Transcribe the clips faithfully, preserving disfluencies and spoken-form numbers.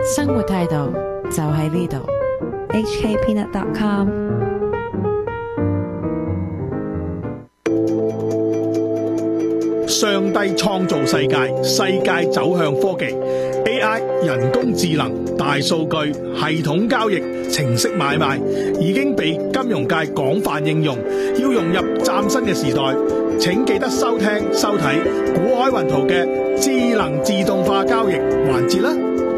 生活態度就喺呢度。 H K peanut dot com。 上帝創造世界，世界走向科技 A I 人工智能、大數據、系統交易、程式買賣已經被金融界廣泛應用，要融入嶄新嘅時代，請記得收聽收睇古海雲圖嘅智能自動化交易環節啦。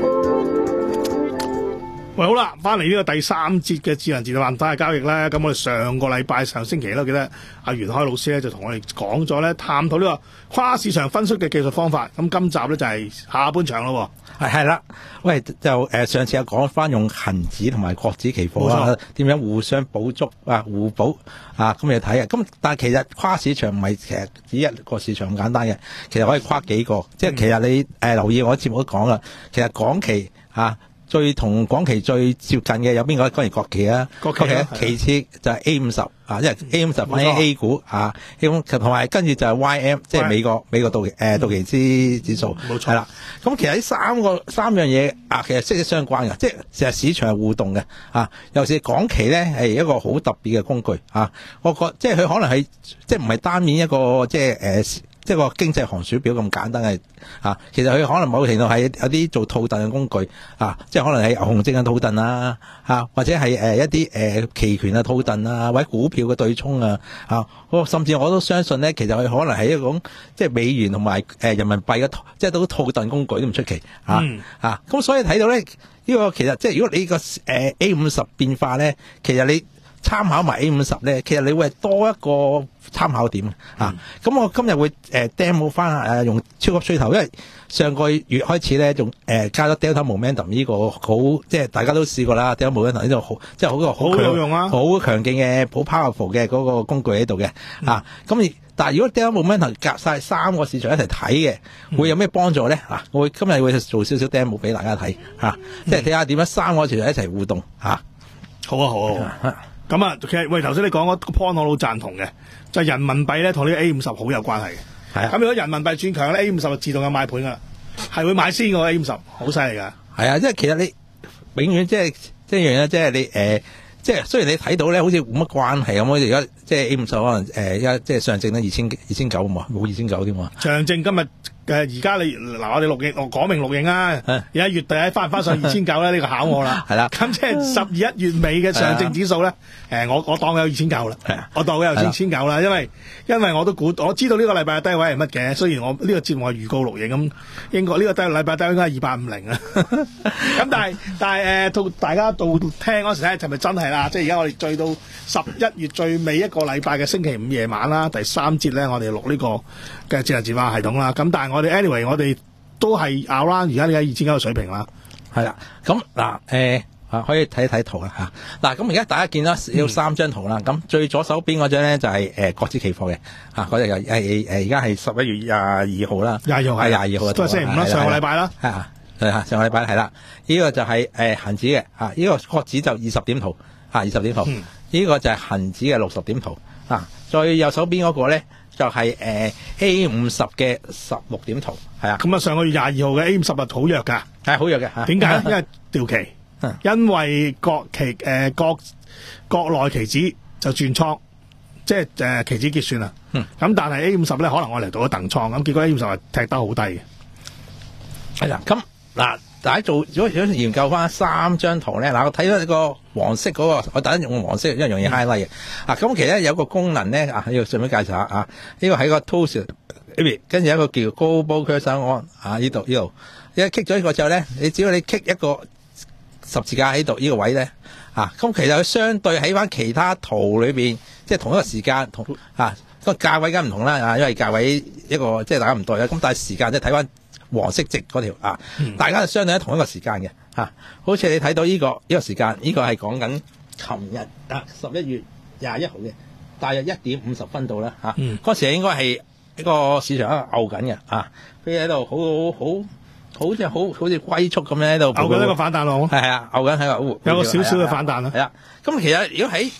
喂，好啦，翻嚟呢個第三節嘅智能自動化嘅交易咧，咁我哋上個禮拜上星期咧，記得阿袁開老師咧就同我哋講咗咧，探討呢個跨市場分析嘅技術方法。咁今集咧就係下半場咯。 係係啦，喂，就誒、呃、上次有講翻用恒指同埋國指期貨啊，點樣互相補足啊，互補啊，咁你睇啊。咁但係其實跨市場唔係其實只一個市場咁簡單嘅，其實可以跨幾個。即係其實你誒、呃、留意我節目都講啦，其實港期啊。最同港期最接近嘅有邊個？當然國企啊， 國企啊， 其次就係 A 五十啊，因為 A 五十反映 A 股啊，同埋跟住就係 Y M， 即係美國美國道誒、呃、道瓊斯指數， 冇錯。 係啦，咁其實呢三個三樣嘢啊，其實息息相關嘅，即係其實市場係互動嘅啊。尤其是港期咧係一個好特別嘅工具啊，我覺即係佢可能係即係唔係單面一個即係誒。呃即係個經濟寒暑表咁簡單嘅啊，其實佢可能某程度係有啲做套戥嘅工具啊，即係可能係牛熊證嘅套戥啦，啊或者係誒一啲誒期權嘅套戥啊，或者股票嘅對沖啊，啊，我甚至我都相信咧，其實佢可能係一種即係美元同埋誒人民幣嘅即係都套戥工具都唔出奇啊、嗯、啊，咁所以睇到咧呢、呢個其實即係如果你、呢個誒、呃、A 五十變化咧，其實你參考埋 A 五十咧，其實你會係多一個參考點、嗯、啊！咁我今日會誒、呃、demo 翻誒用超級趨頭，因為上個月開始咧，仲誒、呃、加咗 Delta Momentum 呢個好，即係大家都試過啦。Delta Momentum 呢度好，即係好個好有用啊， 好強勁嘅好 powerful 嘅嗰個工具喺度嘅啊！咁但係如果 Delta Momentum 夾晒三個市場一齊睇嘅，會有咩幫助咧？啊，我會今日會做少少 demo 俾大家睇嚇，即係睇下點樣三個市場一齊互動嚇、啊。 好啊，好啊。好啊咁啊，其實喂，頭先你講嗰個 point 我都贊同嘅，就係、是、人民幣咧同呢個 A 五十好有關係嘅。係啊，咁如果人民幣轉強咧 ，A 五十就自動有買盤噶啦，係會買先嘅 A 五十，好犀利噶。係啊，即係其實你永遠即係即係一樣嘢，即係你誒、呃，即係雖然你睇到咧好似冇乜關係咁，而家即係 A 五十可能誒，而、呃、家即係上證咧二千二千九嘛，冇二千九添嘛。上證今日。誒而家你嗱我哋錄影，我講明錄影啊！而家月底翻唔翻上二千九咧？呢個考我啦。係啦，咁即係十二一月尾嘅上證指數咧，誒我我當有二千九啦。我當佢有二千九啦，因為因為我都估我知道呢個禮拜嘅低位係乜嘅。雖然我呢個節目係預告錄影咁，應該呢個低禮拜低位應該係二八五零啊。咁但係但係誒到大家到聽嗰時咧，係咪真係啦？即係而家我哋追到十一月最尾一個禮拜嘅星期五夜晚啦，第三節咧，我哋錄呢個嘅智能自動化系統啦。咁但係我我哋 anyway，我哋都係 around 而家呢個二千九嘅水平啦。係啦，咁嗱誒啊，可以睇一睇圖啦嚇。嗱，咁而家大家見到有三張圖啦。咁、嗯、最左手邊嗰張咧就係誒國指期貨嘅嚇，嗰日又係誒而家係十一月廿二號啦。廿二號係廿二號，都係星期五啦，上個禮拜啦。係啊，係啊，上個禮拜係啦。呢、這個就係誒恆指嘅嚇，呢、這個國指就二十點圖嚇，二十點圖。呢、嗯這個就係恆指嘅六十點圖啊。最右手邊嗰個咧。就係、是、誒、呃、A 五十嘅十六點圖，係啊，咁啊上個月廿二號嘅 A 五十啊好弱㗎，係好弱嘅。點解？因為調期，因為國期誒、呃、國國內期指就轉倉，即係誒、呃、期指結算啊。咁、嗯、但係 A 五十咧可能我嚟到咗鄧倉，咁結果 A 五十係踢得好低嘅。係啦，咁嗱。大家做如果想研究翻三張圖咧，嗱我睇到呢個黃色嗰、那個，我第一用黃色，因為容易 highlight 嘅。啊，咁其實有個功能咧，啊，呢個順便介紹下啊，呢、這個喺個 tools 呢邊，跟住有一個叫 global cursor on 啊，呢度呢度，一 click 咗呢個之後咧，你只要你 click 一個十字架喺度呢個位咧，啊，咁其實佢相對喺翻其他圖裏邊，即係同一個時間同啊個價位梗唔同啦，啊，因為價位一個即係大家唔對啦，咁但係時間即係睇翻。黃色值嗰條啊，嗯、大家就相對喺同一個時間嘅嚇，好似你睇到呢、呢個呢、呢個時間，呢、呢個係講緊琴日啊十一月廿一號嘅，大約一點五十分度啦嚇，嗰、嗯、時應該係一個市場喺度牛緊嘅啊，佢喺度好好好似好好似龜速咁樣喺度牛緊一個反彈浪咯，係係啊，牛緊喺度有個少少嘅反彈啦，係啊，咁其實如果喺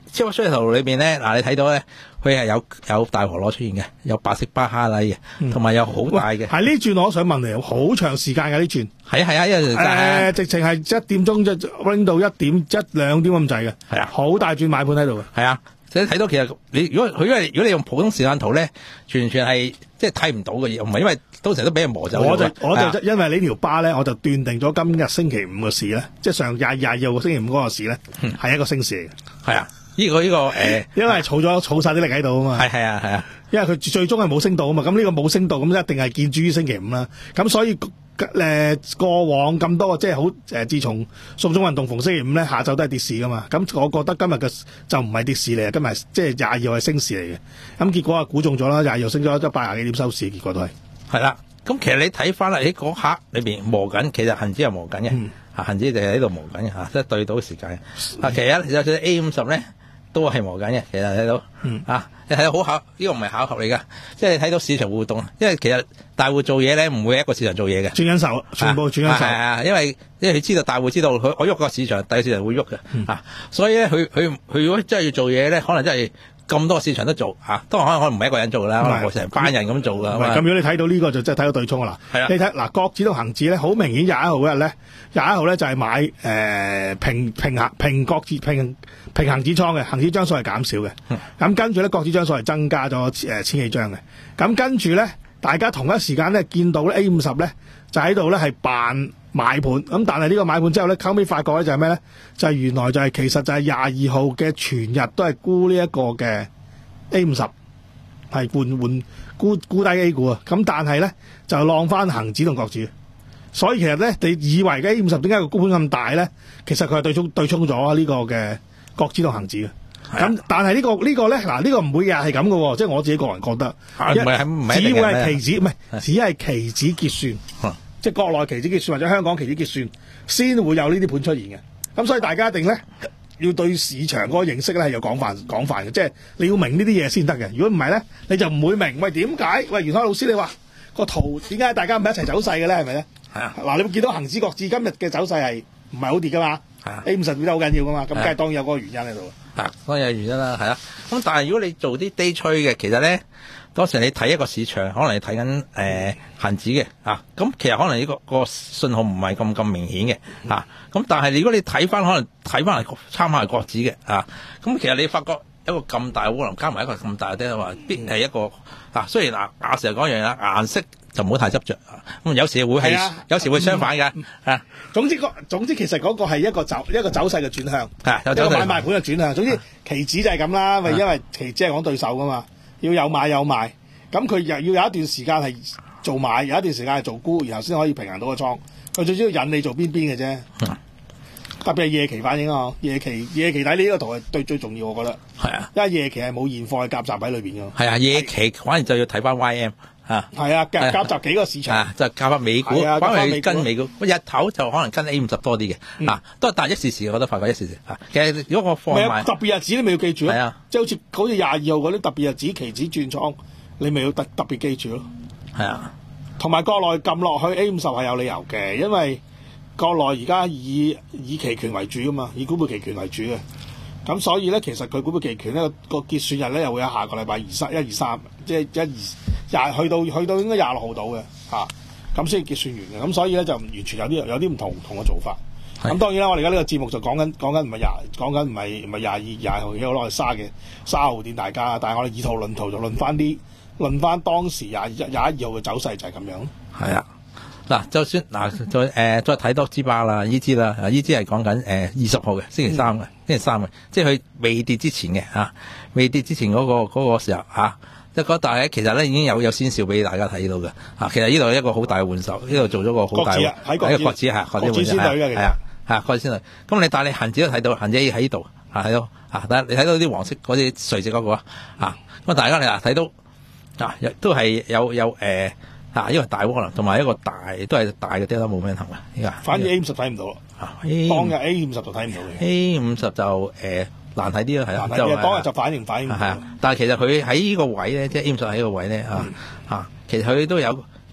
超級衰圖裏邊咧，嗱你睇到咧，佢係有有大河螺出現嘅，有白色巴哈拉嘅，同埋、嗯、有好大嘅。 係呢轉我想問你，好長時間㗎呢轉。 係啊係啊，因為誒直情係一點鐘就 ring 到一點一兩點咁滯嘅。係啊，好大轉買盤喺度嘅。係啊。你睇到其實你如果佢因為如果你用普通時間圖咧，完全係即係睇唔到嘅嘢，唔係因為都成日都俾人磨走。我就我就、啊、因為呢條巴咧，我就斷定咗今日星期五嘅市咧，即係上廿廿二號星期五嗰個市咧，係、嗯、一個升市嚟嘅。係啊，呢、這個呢、這個誒，呃、因為儲咗儲晒啲力喺度啊嘛。係係啊係啊，因為佢最終係冇升到啊嘛，咁呢個冇升到，咁一定係見諸於星期五啦。咁所以。誒、呃，過往咁多即係好誒，自從送中運動逢星期五咧，下晝都係跌市噶嘛。咁我覺得今日嘅就唔係跌市嚟，今日即係廿二號係升市嚟嘅。咁結果啊，估中咗啦，廿二號升咗一百廿幾點收市，結果都係係啦。咁其實你睇翻嚟喺嗰刻裏邊磨緊，其實恒指係磨緊嘅，嗯、啊恒指就係喺度磨緊嘅吓，即係對到時間。啊，其實有隻 A 五十咧都係磨緊嘅，其實睇到，嗯、啊，你睇到好巧，呢、這個唔係巧合嚟噶，即係你睇到市場互動，因為其實大戶做嘢咧唔會一個市場做嘢嘅，轉緊手，全部轉緊手，係啊，因為因為佢知道大戶知道佢我喐個市場，第二個市場會喐嘅，嗯、啊，所以咧佢佢佢如果真係要做嘢咧，可能真係咁多市場都做啊，當然可能可能唔係一個人做啦，可能成班人咁做噶。咁如果你睇到呢個就真係睇到對沖啦。係啊，你睇嗱，國指同恒指咧，好明顯廿一號嗰日咧，廿一號咧就係買誒、呃、平平衡平國指平平恒指倉嘅，恒指張數係減少嘅。咁、嗯、跟住咧，國指張數係增加咗誒千幾張嘅。咁跟住咧，大家同一時間咧見到咧 A 五十咧就喺度咧係扮買盤，咁但係呢個買盤之後咧，後尾發覺咧就係咩咧？就係、是、原來就係、是、其實就係廿二號嘅全日都係沽呢一個嘅 A 五十，係換換沽沽低 A 股啊！咁但係咧就浪翻恒指同國指，所以其實咧你以為嘅 A 五十點解個沽盤咁大咧？其實佢係對沖對沖咗呢個嘅國指同恒指嘅。咁、啊、但係、這個這個、呢個呢個咧嗱呢個唔會日係咁嘅，即係我自己個人覺得，唔係唔係只會係期指唔係只係期指結算。啊即係國內期指結算或者香港期指結算，先會有呢啲盤出現嘅。咁所以大家一定咧要對市場嗰個認識咧係有廣泛廣泛嘅，即係你要明呢啲嘢先得嘅。如果唔係咧，你就唔會明。喂，點解？喂，袁海老師，你話個圖點解大家唔係一齊走勢嘅咧？係咪咧？係啊。嗱，你會見到恒指、國指今日嘅走勢係唔係好跌噶嘛？係啊。A 五十跌得好緊要噶嘛？咁梗係當然有嗰個原因喺度。啊，當然有原因啦，係啊。咁但係如果你做啲 day trade嘅，其實咧。當時你睇一個市場，可能你睇緊誒恒指嘅啊，咁其實可能呢個個信號唔係咁咁明顯嘅啊，咁但係如果你睇翻可能睇翻嚟參考係國指嘅啊，咁其實你發覺一個咁大嘅渦輪加埋一個咁大嘅話，必係一個啊。雖然嗱，亞成日講一樣啦，顏色就唔好太執着啊。咁有時會係，有時會相反嘅啊。總之個總之其實嗰個係一個走一個走勢嘅轉向，係有走勢買賣盤嘅轉向。總之期指就係咁啦，因為因為期指係講對手噶嘛。要有買有賣，咁佢又要有一段時間係做買，有一段時間係做沽，然後先可以平衡到個倉。佢最主要引你做邊邊嘅啫，嗯、特別係夜期反應啊！夜期夜期睇呢個圖係對最重要，我覺得係啊，因為夜期係冇現貨嘅夾雜喺裏邊嘅。係啊，夜期反而就要睇翻 Y M 啊，係啊，夾夾雜幾個市場，啊、就夾翻美股，反而跟美股。日頭就可能跟 A 五十多啲嘅，嗯、啊，都係但一時時，我覺得發覺一時時啊。其實如果個貨賣特別日子，你咪要記住咯。係啊，即係好似好似廿二號嗰啲特別日子期指轉倉，你咪要特特別記住咯。係啊，同埋國內撳落去 A 五十係有理由嘅，因為國內而家以以期權為主噶嘛，以股票期權為主嘅。咁所以咧，其實佢股票期權咧個結算日咧又會喺下個禮拜二三一二三，即係一二廿去到去到應該廿六號到嘅嚇，咁先結算完嘅。咁所以咧就完全有啲有啲唔同唔同嘅做法。咁是當然啦，我哋而家呢個節目就講緊講緊唔係廿講緊唔係唔係廿二廿號而家攞嚟沙嘅沙號電大家，但係我哋以圖論圖就論翻啲論翻當時廿一廿一二號嘅走勢就係咁樣。係啊。嗱，就算嗱，再誒、呃、再睇多支巴啦，呢支啦，呢支係講緊誒二十號嘅星期三嘅，嗯、星期三嘅，即係佢未跌之前嘅嚇、啊，未跌之前嗰、那個嗰、那個時候嚇，即係嗰但係其實咧已經有有先兆俾大家睇到嘅嚇、啊，其實呢度係一個好大嘅換手，呢度做咗個好大嘅喺個國指嚇，國指先隊嘅，係啊係啊國指先隊。咁你但係你恆指都睇到，恆指喺呢度嚇喺度嚇，但係你睇到啲黃色嗰啲垂直嗰、那個啊，咁大家你嗱睇到啊，都係有有誒。呃啊，因為大窩囊同埋一個大都係大嘅 delta momentum 嘅，依家反而 A 五十睇唔到咯。啊，當日 A 五十就睇唔到嘅。A 五十就誒、呃、難睇啲咯，係啊，就當日就反應反應唔到。係啊，但係其實佢喺呢個位咧，即係 A 五十喺呢個位咧啊、嗯、啊，其實佢都有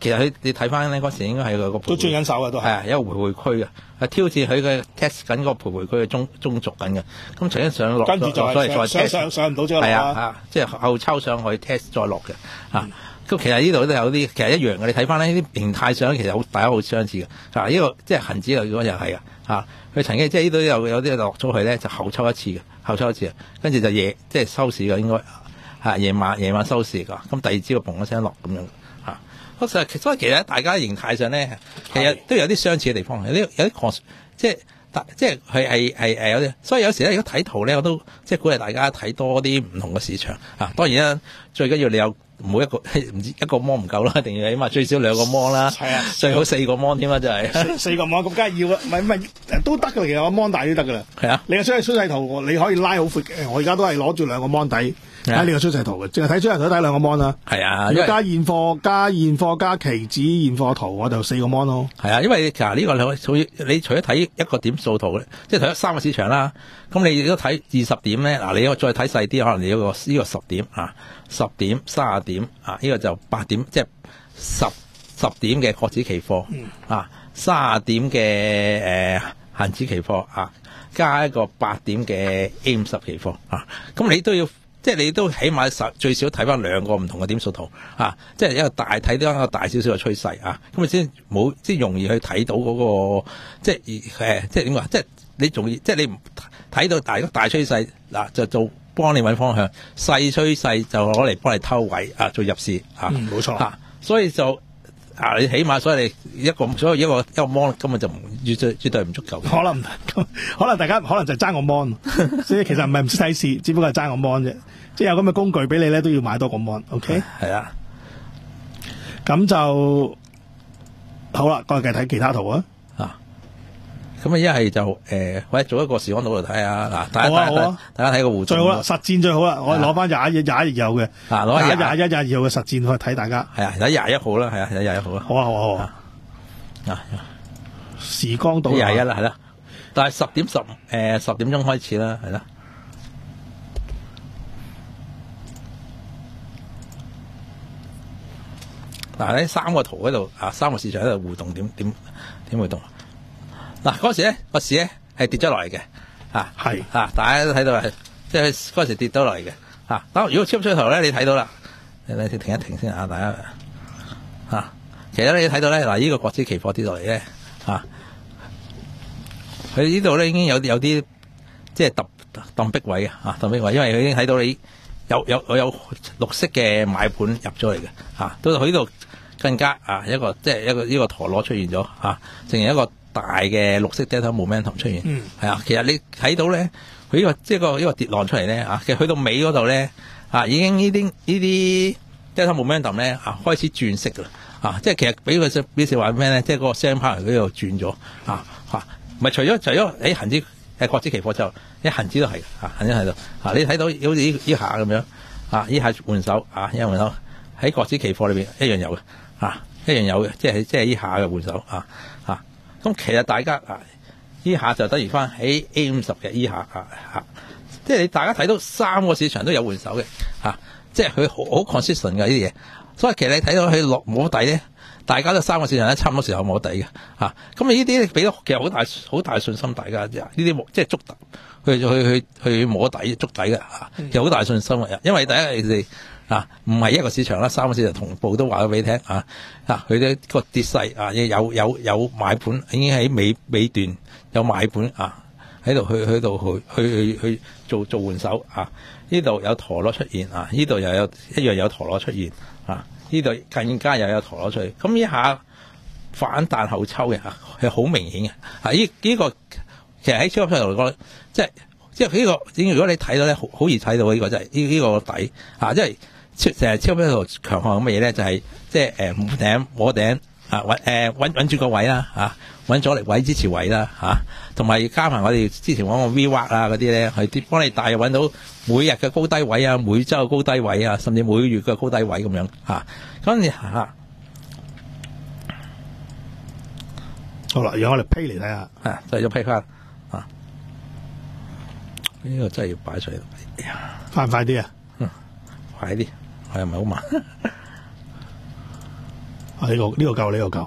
其實佢你睇翻咧嗰時應該係個個都轉緊手啊，都係係一個回回區嘅，係挑戰佢嘅 test 緊個徘徊區嘅中中軸緊嘅。咁曾經上落， 跟住就係再上上上唔到咗啦。 係啊啊，即係後抽上去 test 再落嘅啊。咁、嗯、其實呢度都有啲，其實一樣嘅。你睇翻呢啲形態上其實好大家好相似嘅。啊，呢、這個即係恒指嚟講又係啊。啊，佢曾經即係呢度有有啲落咗去咧，就後抽一次嘅，後抽一次，跟住就夜即係收市嘅應該嚇夜晚夜晚收市㗎。咁第二朝砰一聲落咁樣嚇。所以所以其實大家形態上咧，其實都有啲相似嘅地方，有啲有啲即係即係佢係係誒有啲。所以有時咧，如果睇圖咧，我都即係鼓勵大家睇多啲唔同嘅市場啊。當然啦，最緊要你有。唔好一個唔知一個芒唔夠啦，一定要起碼最少兩個芒啦。係啊，最好四個芒添啦，真係四四個芒咁，梗係要啦。唔係唔係都得㗎，其實個芒大都得㗎啦。係啊，你個趨勢圖你可以拉好闊嘅。我而家都係攞住兩個芒底睇你個趨勢圖嘅，淨係睇趨勢圖睇兩個芒啦。係啊，如果加現貨、加現貨、加期指現貨圖，我就四個芒咯。係啊，因為其實呢個你可以，你除咗睇一個點數圖咧，即係睇咗三個市場啦。咁你都睇二十點咧，嗱你再睇細啲，可能你有個呢個十點啊，十點、三十點啊，呢個就八點，即係十十點嘅國指期貨、嗯、啊，三十點嘅誒恒指期貨啊，加一個八點嘅 A 五十期貨啊，咁你都要即係你都起碼十最少睇翻兩個唔同嘅點數圖啊，即係一個大睇到一個大少少嘅趨勢啊，咁你先冇即係容易去睇到嗰、那個即係誒即係點講，即係你仲要即係你唔睇到大大趨勢嗱，就做幫你揾方向，細趨勢就攞嚟幫你偷位啊，做入市啊，冇、嗯、錯啊，所以就啊，你起碼所以你一個所以一個一個 mon 根本就唔絕對絕對唔足夠，可能可能大家可能就爭個 mon， 所以其實唔係唔識睇市，只不過係爭個 mon 啫，即係有咁嘅工具俾你咧，都要買多個 mon，OK？ 係啊，咁就好啦，我哋繼續睇其他圖啊。咁啊，一係就誒，或者做一個時光圖嚟睇下嗱，大家、啊啊、大家睇個互動最好啦，實戰最好啦，我哋攞翻廿一廿一有嘅，嗱攞廿一廿一廿二號嘅實戰去睇大家，係啊，睇廿一號啦，係啊，睇廿一號啊，好啊好啊好啊，啊時光圖廿一啦，係啦，但係十點十誒十點鐘開始啦，係啦，嗱喺三個圖嗰度啊，三個市場喺度互動，點點點互動？嗱嗰時咧個市咧係跌咗落嚟嘅，啊係啊，大家都睇到係即係嗰時跌咗落嚟嘅，啊，當如果超唔出頭咧，你睇到啦，你你停一停先啊，大家啊，其實你睇到咧嗱，呢個國指期貨跌落嚟咧，啊，佢呢度咧已經有有啲即係揼揼壁位嘅，啊揼壁位，因為佢已經睇到你有有有有綠色嘅買盤入咗嚟嘅，啊，到佢呢度更加啊一個即係一個呢個陀螺出現咗，啊，成一個大嘅綠色 delta momentum 出現，係、嗯、啊，其實你睇到咧，佢呢個即係個呢個跌浪出嚟咧，啊，其實去到尾嗰度咧，啊，已經呢啲呢啲 delta momentum 咧，啊，開始轉色噶啦，啊，即係其實俾佢表示話咩咧，即係嗰個 selling power 喺度轉咗，啊，嚇、啊，唔係除咗除咗喺恆指誒國指期貨之後，喺恆指都係，啊，恆指喺度，啊，你睇到好似呢呢下咁樣，啊，呢下換手，啊，一換手喺國指期貨裏邊一樣有嘅，啊，一樣有嘅，即係即係呢下嘅換手，啊，啊。咁其實大家啊，呢下就等於翻喺 A 五十嘅呢下啊，啊，即係你大家睇到三個市場都有換手嘅，啊，即係佢好好 consistent 嘅呢啲嘢，所以其實你睇到佢落摸底咧，大家都三個市場咧差唔多時候摸底嘅，啊，咁你呢啲俾到其實好大好大信心大家，呢啲即係捉去去去去摸底捉底嘅，啊，其實好大信心嘅，因為第一你哋。啊，唔係一個市場啦，三個市場同步都話咗俾你聽啊！啊，佢哋個跌勢啊，有有有買盤已經喺尾尾段有買盤啊，喺度去去度去去去去做做換手啊！呢度有陀螺出現啊，呢度又有一樣有陀螺出現啊，呢度更加又有陀螺出現。咁呢下反彈後抽嘅啊，係好明顯嘅啊！呢、這、呢個其實喺超級市場嚟講，即係即係呢個，如果你睇到咧，好好易睇到呢、這個就係呢呢個底啊，即係。成日超級度強項咁嘅嘢咧，就係即係誒摸頂摸頂啊，穩誒穩穩住個位啦嚇，穩阻力位支持位啦嚇，同埋加埋我哋之前講個 V 畫啊嗰啲咧，係幫你大約揾到每日嘅高低位啊，每周嘅高低位啊，甚至每個月嘅高低位咁樣嚇。咁你嚇好啦，讓我哋 play 嚟睇下啊，就係咗 play 翻啊，呢個真係要擺出嚟，快唔快啲啊？嗯，快啲。係咪好慢？ 啊，呢、這個呢、這個夠，呢、這個夠。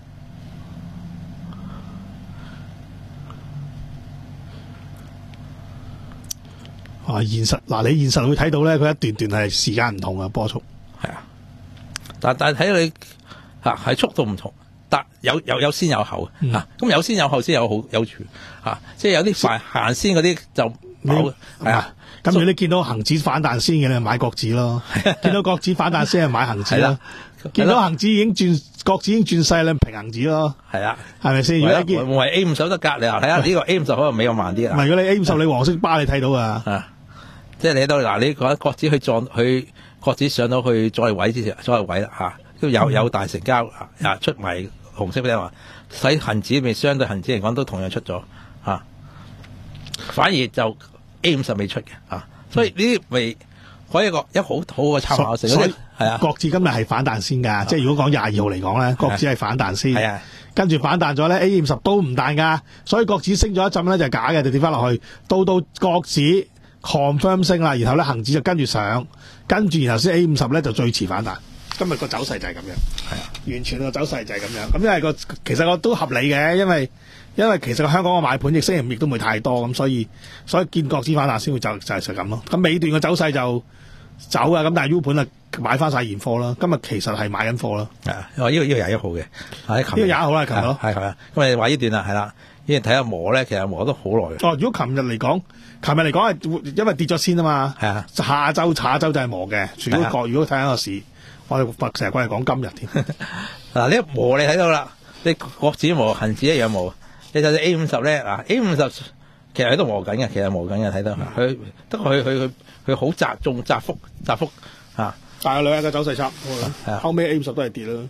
啊，現實嗱，你現實會睇到咧，佢一段段係時間唔同啊，波速係啊，但但係睇你嚇係速度唔同，但有有有先有後、嗯、啊，咁有先有後先有好有處啊，即係有啲快行先嗰啲就冇係啊。 咁如果你見到恒指反彈先嘅，你買國指咯；見到國指反彈先，係買恒指咯。見到恒指已經轉，國指已經轉勢啦，平恒指咯。係啊，係咪先？如果你見唔係 A 五十得隔離啊，睇下呢個 A 五十可能比較慢啲啊。 唔係，如果你 A 五十你黃色巴你睇到啊， 啊，即係你到嗱，你覺得國指去撞去國指上到去阻力位之前，阻力位啦嚇，都有有大成交啊，出埋紅色俾你話，使恒指咪相對恒指嚟講都同樣出咗嚇，反而就 A 五十未出嘅嚇，所以呢啲咪可以一個一個好好嘅參考性。 所以係啊， 國指今日係反彈先㗎，即係如果講廿二號嚟講咧，國指係反彈先。係啊，跟住反彈咗咧 ，A 五十都唔彈㗎，所以國指升咗一陣咧就係假嘅，就跌翻落去。到到國指 confirm 升啦，然後咧恒指就跟住上，跟住然後先 A 五十咧就最遲反彈。今日個走勢就係咁樣，係啊，完全個走勢就係咁樣。咁因為個其實個都合理嘅，因為因為其實個香港個買盤亦星期五亦都唔會太多，咁所以所以見國指反彈先會就就係就咁咯。咁尾段個走勢就走啊，咁但係 U 盤啊買翻晒現貨啦。今日其實係買緊貨啦。係啊，哦，呢個呢個廿一號嘅，呢個廿一號啦，琴日咯，係係啊。咁你話呢段啦，係啦，呢段睇下磨咧，其實磨得好耐。哦，如果琴日嚟講，琴日嚟講係因為跌咗先啊嘛。係啊，下週下週就係磨嘅。如果國如果睇下個市。我哋成日過嚟講今日添。嗱，呢一磨你睇到啦，你國指磨，恒指一樣磨。你睇到 A 五十咧，嗱 A 五十其實喺度磨緊嘅，其實磨緊嘅睇到佢，不過佢佢佢佢好窄，仲窄幅窄幅嚇。但係兩日嘅走勢差，後尾 A 五十都係跌啦。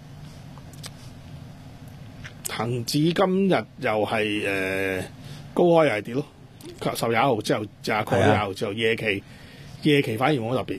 恒指今日又係誒、呃、高開又係跌咯，十廿一號之後，廿九廿號之後夜期夜期反而冇乜特別。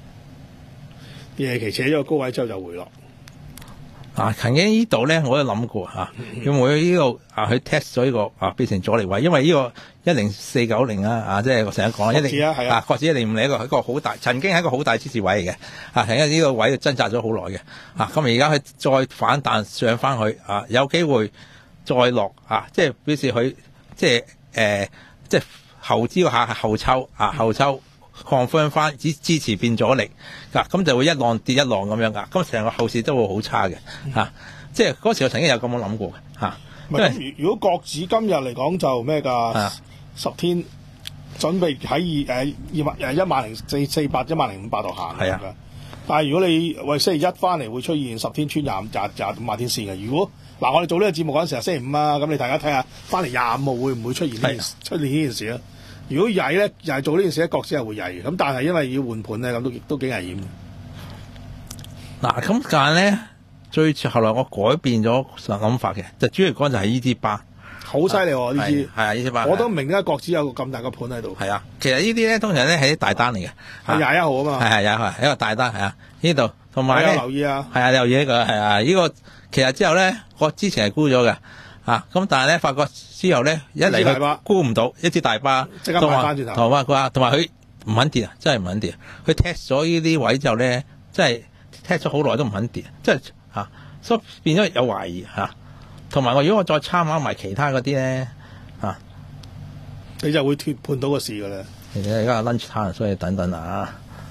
夜期扯咗個高位之後就回落。啊，曾經呢度咧，我都諗過嚇，會唔會呢個啊去 test 咗呢個啊變成阻力位？因為呢個一零四九零啊，啊即係我成日講一零啊，國指一零五零一個一個好大，曾經係一個好大支持位嚟嘅。啊，曾經呢個位掙扎咗好耐嘅。啊，咁而家佢再反彈上翻去啊，有機會再落啊，即係表示佢即係誒、呃、即係後知個下係後抽啊，後抽。confirm 翻支支持變阻力，嗱咁就會一浪跌一浪咁樣噶，咁成個後市都會好差嘅嚇、啊，即係嗰時我曾經有咁樣諗過嘅嚇。因為如果國指今日嚟講就咩㗎？十天準備喺二誒二萬誒一萬零四四百一萬零五百度行係啊。但係如果你喂星期一翻嚟會出現十天穿廿廿廿五萬天線嘅，如果嗱我哋做呢個節目嗰陣時係星期五啊，咁你大家睇下翻嚟廿五號會唔會出現呢件出現呢件事咧？如果曳咧，又係做呢件事咧，國指係會曳嘅。咁但係因為要換盤咧，咁都都幾危險。嗱，咁但係咧，最後來我改變咗諗法嘅，就主要講就係呢支巴，好犀利喎！呢支係啊，呢支巴，我都唔明點解國指有個咁大個盤喺度。係啊，其實呢啲咧通常咧係啲大單嚟嘅，係廿一號啊嘛。係係廿一號，一個大單係啊。呢度同埋咧，留意啊，係啊，留意呢個係啊。呢個其實之後咧，我之前係沽咗嘅。啊！咁但係咧，發覺之後咧，一嚟佢沽唔到一支大巴，即刻買翻轉頭。同埋佢話，同埋佢唔肯跌啊，真係唔肯跌啊！佢 test 咗呢啲位之後咧，真係 test 咗好耐都唔肯跌，即係嚇，所以變咗有懷疑嚇。同埋我如果我再參考埋其他嗰啲咧嚇，你就會脫判到個市噶啦。其實而家 lunch time，所以等等啊。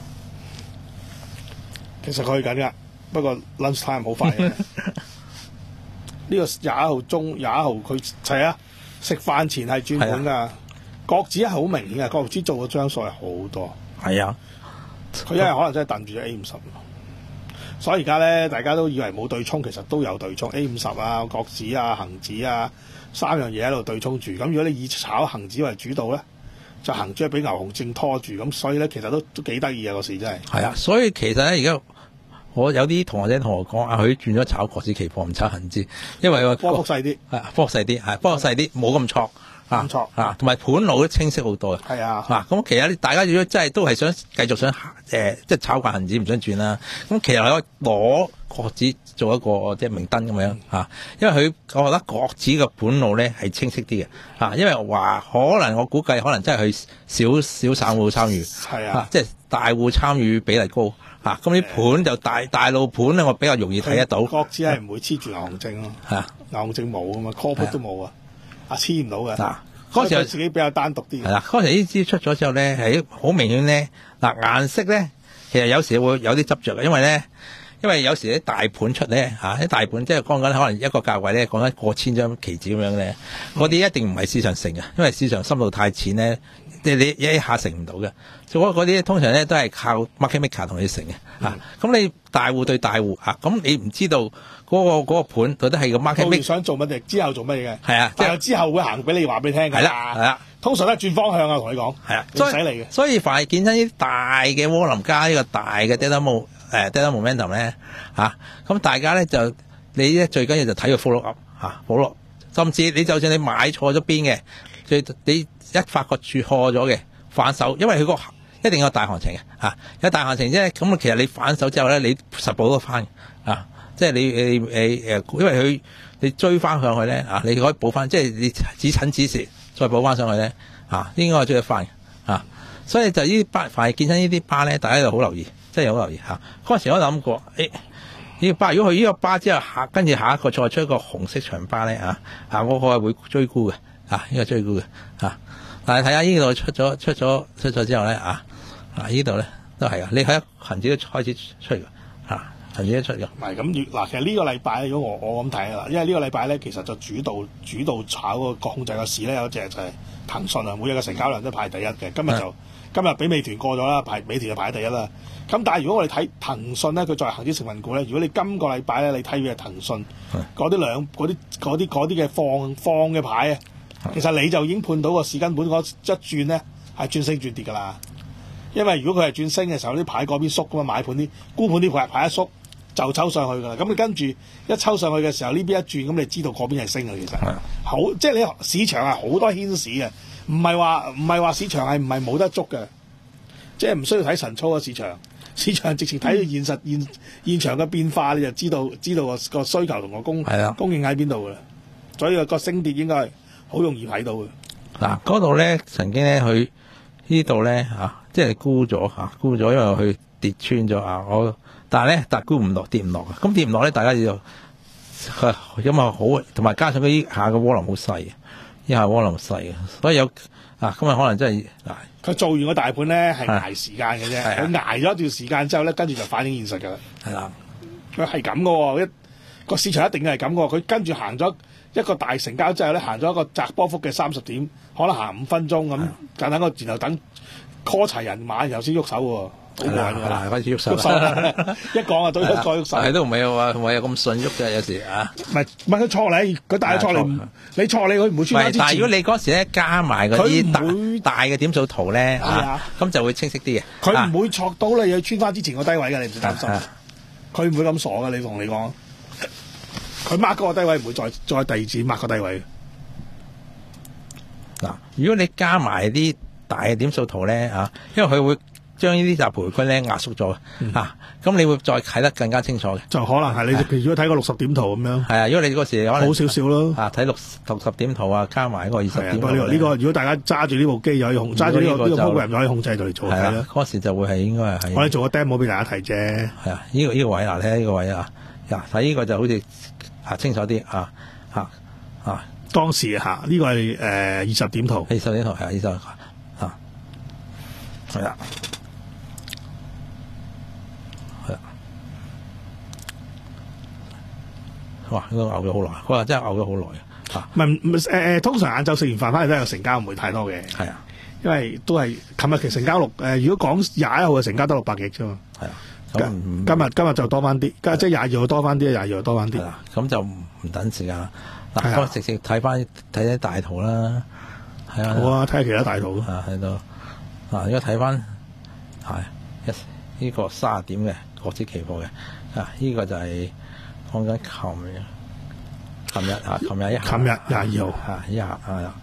其實可以緊噶，不過 lunch time 好快嘅。呢個廿一號中廿一號佢係啊，食飯前係轉盤㗎。國指係好明顯嘅，國指做嘅張數係好多。係啊，佢因為可能真係揼住咗 A 五十，所以而家咧大家都以為冇對沖，其實都有對沖 A 五十啊、國指啊、恒指啊三樣嘢喺度對沖住。咁如果你以炒恒指為主導咧，就恒指俾牛熊證拖住，咁所以咧其實都都幾得意啊個市真係。係啊，所以其實咧而家。我有啲同學仔同我講啊，佢轉咗炒國指期貨，唔炒恒指，因為個波幅細啲，係波幅細啲，係波幅細啲，冇咁錯冇錯啊，同埋盤路都清晰好多嘅。 係啊， 啊，咁其實大家如果真係都係想繼續想誒、呃，即係炒慣恒指唔想轉啦，咁其實可以攞國指做一個即係明燈咁樣嚇，因為佢我覺得國指嘅盤路咧係清晰啲嘅嚇，因為話可能我估計可能真係佢少少散戶參與， 係啊， 即係大戶參與比例高嚇，咁啲盤就大大路盤咧，我比較容易睇得到。 國指係唔會黐住牛熊證咯， 係啊， 牛熊證冇啊嘛 call put 都冇啊，啊黐唔到嘅。 嗱，嗰時候自己比較單獨啲。 係啦，嗰時呢支出咗之後咧，係好明顯咧。嗱，顏色咧，其實有時會有啲執着嘅，因為咧，因為有時啲大盤出咧嚇，啲大盤即係講緊可能一個價位咧，講緊過千張期指咁樣咧，嗰啲一定唔係市場成嘅，因為市場深度太淺咧，即係你一下成唔到嘅。所以嗰啲通常咧都係靠 market maker 同你成嘅嚇。咁你大戶對大戶嚇，咁你唔知道嗰個嗰個盤到底係個 market maker 想做乜嘢，之後做乜嘢嘅？ 係啊， 即係之後會行俾你話俾你聽㗎。 係啦，係啦。 通常都係轉方向啊，同你講。係啊，唔使理嘅。 所以凡係見親啲大嘅窩輪加呢個大嘅 data mo 誒 data momentum 咧嚇，咁大家咧就你咧最緊要就睇個 follow up 嚇，follow up，甚至你就算你買錯咗邊嘅，最你一發覺錯咗嘅反手，因為佢個一定有大行情嘅嚇，有大行情啫。咁其實你反手之後咧，你實補得翻啊，即係你你你誒，因為佢你追翻上去咧啊，你可以補翻，即係你止蠢止蝕。再補翻上去咧，啊，應該係追得快啊，所以就呢啲巴，凡係見親呢啲巴咧，大家就好留意，真係好留意嚇。嗰陣時我諗過，誒、哎，呢個巴如果佢呢個巴之後下，跟住下一個再出一個紅色長巴咧，啊，啊，我個係會追沽嘅，啊，呢、這個追沽嘅，啊，但係睇下呢度出咗出咗出咗之後咧，啊，啊呢度咧都係啊，你睇恆指都開始出嚟嘅，啊。係一出嘅， 唔係咁嗱，其實呢個禮拜如果我我咁睇啦，因為呢個禮拜咧，其實就主導主導炒個控制個市咧，有隻就係騰訊啊，每日嘅成交量都排第一嘅。今日就今日俾美團過咗啦，排美團就排第一啦。咁但係如果我哋睇騰訊咧，佢作為恆指成分股咧，如果你今個禮拜咧，你睇嘅係騰訊嗰啲兩嗰啲嗰啲嗰啲嘅放放嘅牌啊，其實你就已經判到個市根本嗰一轉咧係轉升轉跌㗎啦。因為如果佢係轉升嘅時候，啲牌嗰邊縮㗎嘛，買盤啲沽盤啲牌牌一縮。就抽上去㗎啦，咁你跟住一抽上去嘅時候，呢邊一轉，咁你知道嗰邊係升嘅，其實好，即係你市場係好多牽使嘅，唔係話唔係話市場係唔係冇得捉嘅，即係唔需要睇神操嘅市場，市場直情睇到現實、嗯、現現場嘅變化，你就知道知道個個需求同個供供應喺邊度㗎啦，所以個升跌應該係好容易睇到嘅。 嗱，嗰度咧曾經咧佢呢度咧嚇，即係沽咗嚇，沽咗因為佢跌穿咗啊，我。但係咧，但係沽唔落，跌唔落嘅。咁跌唔落咧，大家就因為好，同埋加上佢依下個窩輪好細嘅，依下窩輪細嘅，所以有啊，今日可能真係嗱， 佢做完個大盤咧係捱時間嘅啫，佢捱咗一段時間之後咧，跟住就反映現實㗎啦。係啦，佢係咁嘅喎，一個市場一定係咁嘅喎，佢跟住行咗一個大成交之後咧，行咗一個窄波幅嘅三十點，可能行五分鐘咁，就等個然後等 call 齊人馬，然後先喐手喎。好難㗎啦， 開始喐手， 一講啊，都一個喐手。 係都唔係話唔係有咁順喐嘅，有時啊。 唔係唔係佢錯你，佢大錯你，你錯你佢唔會穿翻之前。 但係如果你嗰時咧加埋嗰啲大大嘅點數圖咧，啊，咁就會清晰啲嘅。 佢唔會錯到你去穿翻之前個低位嘅，你唔使擔心。佢唔會咁傻嘅，你同你講。佢 mark 嗰個低位唔會再再第二次 mark 個低位。 嗱，如果你加埋啲大嘅點數圖咧，啊，因為佢會。將呢啲就賠區咧壓縮咗嘅，嗯、啊，咁你會再睇得更加清楚嘅。 就可能係你，譬如如果睇個六十點圖咁樣。 係啊，因為你嗰時可能好少少咯。 啊，睇六六十點圖啊，加埋一個二十點圖。呢、 呢個呢個，如果大家揸住呢部機就可以控，揸住呢個呢個 program 就可以控制到嚟做睇啦。 嗰時就會係應該係。 我哋做個 demo 俾大家睇啫。 係啊，呢、呢個呢、呢個位嗱，睇下呢個位啊，嗱睇呢個就好似啊清楚啲啊啊啊。 當時嚇呢、呢個係誒二十點圖。 二十點圖係二十啊，係啊。哇！呢個熬咗好耐，佢話真係熬咗好耐啊！ 唔係唔係誒誒，通常晏晝食完飯翻嚟都有成交，唔會太多嘅。 係啊，因為都係琴日其實成交六誒、呃，如果講廿一號嘅成交得六百億啫嘛。係啊，今今日今日就多翻啲，即係廿二號多翻啲，廿二號多翻啲。 咁就唔等時間啦。嗱，我直接睇翻睇睇大圖啦。係啊， 好啊，睇下其他大圖啊，喺度啊，如果睇翻係一呢個卅點嘅國指期貨嘅啊，呢、這個就係、是。講緊琴日，琴日啊，琴日一， 琴日廿二號啊，一下啊，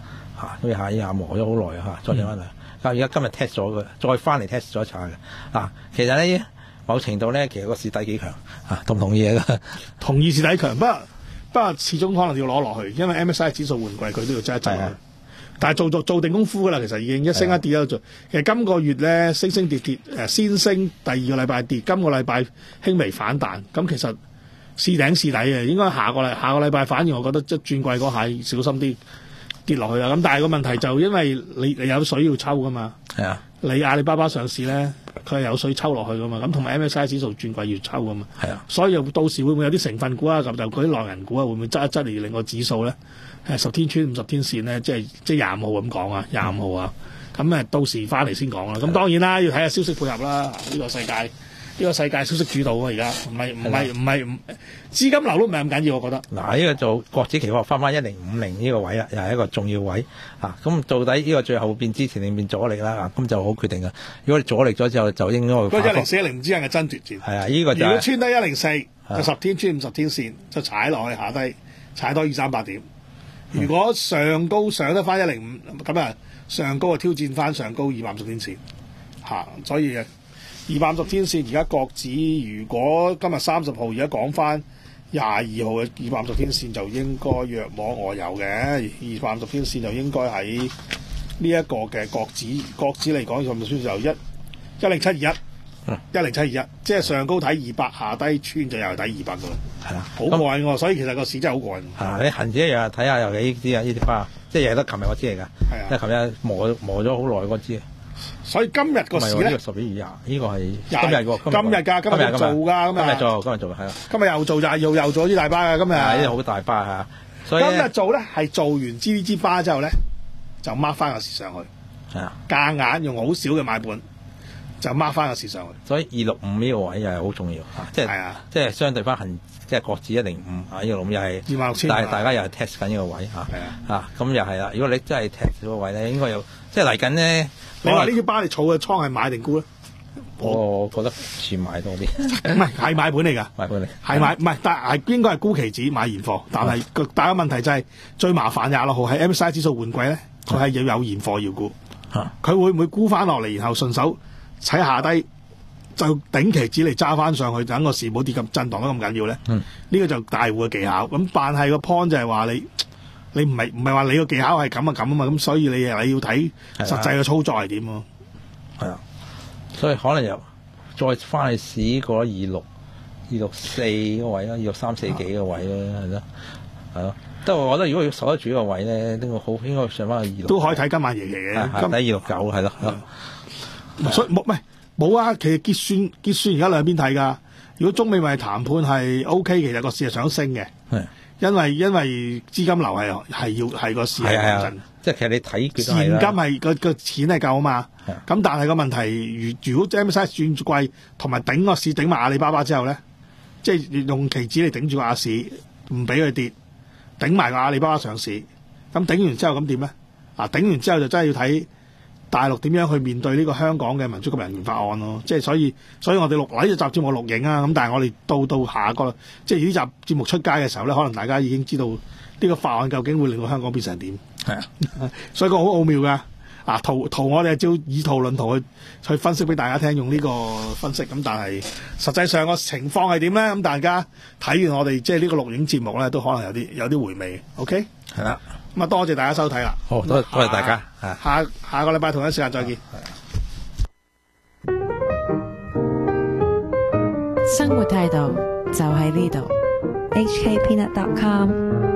嚇，所以下依下磨咗好耐嚇，再整翻嚟。咁而家今日 test 咗嘅，再翻嚟 test 咗一下嘅。啊，其實咧某程度咧，其實個市底幾強嚇，同唔同意啊？ 同意市底強，不過不過始終可能要攞落去，因為 M S I 指數換季佢都要揸一揸落去。但係做做做定功夫㗎啦，其實已經一升一跌都做。其實今個月咧升升跌跌，誒先升第二個禮拜跌，今個禮拜輕微反彈。咁其實試頂試底嘅，應該下個禮下個禮拜反而我覺得即係轉季嗰下小心啲跌落去啦。咁但係個問題就因為你你有水要抽㗎嘛，係啊，你阿里巴巴上市咧，佢係有水抽落去㗎嘛。咁同埋 M S I 指數轉季要抽㗎嘛，係啊，所以又到時會唔會有啲成分股啊，咁就嗰啲內銀股啊，會唔會執一執嚟令個指數咧？誒十天穿五十天線咧，即係即係廿五號咁講啊，廿五號啊，咁誒到時翻嚟先講啦。咁當然啦，要睇下消息配合啦。呢個世界呢個世界消息主導啊，而家唔係唔係唔係唔資金流都唔係咁緊要，我覺得。嗱，呢個做國指期貨翻翻一零五零呢個位啦，又係一個重要位啊。咁到底呢個最後變支持定變阻力啦？咁就好決定㗎。如果你阻力咗之後，就應該會。嗰一零四一零之間嘅爭奪戰。係啊，呢個就係。如果穿低一零四，就十天穿五十天線，就踩落去下低，踩多二三百點。如果上高上得翻一零五，咁啊上高啊挑戰翻上高二百五十天線嚇、啊，所以二百五十天線而家國指，如果今日三十號而家講翻廿二號嘅二百五十天線就應該約摸外遊嘅，二百五十天線就應該喺呢一個嘅國指國指嚟講，咁就算就一一零七二一。一零七二一，即係上高睇二百，下低穿就又係睇二百噶啦，係啊，好過癮喎！所以其實個市真係好過癮。係啊，你恒指一樣睇下又係呢啲啊，呢啲花，即係又係得琴日嗰支嚟㗎。係啊，即係琴日磨磨咗好耐嗰支。所以今日個市咧，呢個十一月廿，呢個係今日喎，今日㗎，今日做㗎，今日做，今日做係啊，今日又做就係又又做啲大巴㗎，今日係啲好大巴嚇。所以今日做咧係做完支呢支巴之後咧，就掹翻個市上去。係啊，夾硬用好少嘅買盤。就掹翻個市上去，所以二六五呢個位又係好重要嚇，即係即係相對翻恒即係國指一零五啊，二六五又係二萬六千，但係大家又係 test 緊呢個位嚇，嚇咁又係啦。如果你真係 test 嗰個位咧，應該有即係嚟緊咧。你話呢啲巴你儲嘅倉係買定沽咧？我覺得似買多啲，唔係係買盤嚟㗎，買盤嚟係買唔係，但係應該係沽期指買現貨，但係個大家問題就係最麻煩廿六號係 M S I 指數換季咧，佢係要有現貨要沽，佢會唔會沽翻落嚟，然後順手？踩下低就頂期指嚟揸翻上去，等個市冇跌咁震盪得咁緊要咧。呢、嗯、個就大戶嘅技巧。咁但係個 point 就係話你你唔係唔係話你個技巧係咁啊咁啊嘛。咁所以你你要睇實際嘅操作係點喎？係啊，所以可能又再翻去試過二六二六四個位啦，二六三四幾個位啦，係咯係咯。不過我覺得如果要守得住個位咧，呢個好應該上翻去二六都可以睇今晚夜期嘅，睇二六九係咯。所以冇唔係冇啊！其實結算結算而家兩邊睇㗎。如果中美貿易談判係 O K，其實個市係想升嘅，因為因為資金流係係要係個市係穩陣。即係其實你睇現金係個個錢係夠啊嘛。咁但係個問題，如如果 M S I 轉貴同埋頂個市頂埋阿里巴巴之後咧，即係用期指嚟頂住個亞市，唔俾佢跌，頂埋個阿里巴巴上市。咁頂完之後咁點咧？啊，頂完之後就真係要睇。大陸點樣去面對呢個香港嘅民主及人權法案咯？即係所以，所以我哋錄呢集節目錄影啊。咁但係我哋到到下一個，即係呢集節目出街嘅時候咧，可能大家已經知道呢個法案究竟會令到香港變成點。係啊，所以個好奧妙㗎。啊，圖圖我哋係照以圖論圖去去分析俾大家聽，用呢個分析。咁但係實際上個情況係點咧？咁大家睇完我哋即係呢個錄影節目咧，都可能有啲有啲回味。OK，係啦。咁啊，多謝大家收睇啦！好，多多謝大家。下下個禮拜同一時間再見。 生活態度就喺呢度。 H K Peanut dot com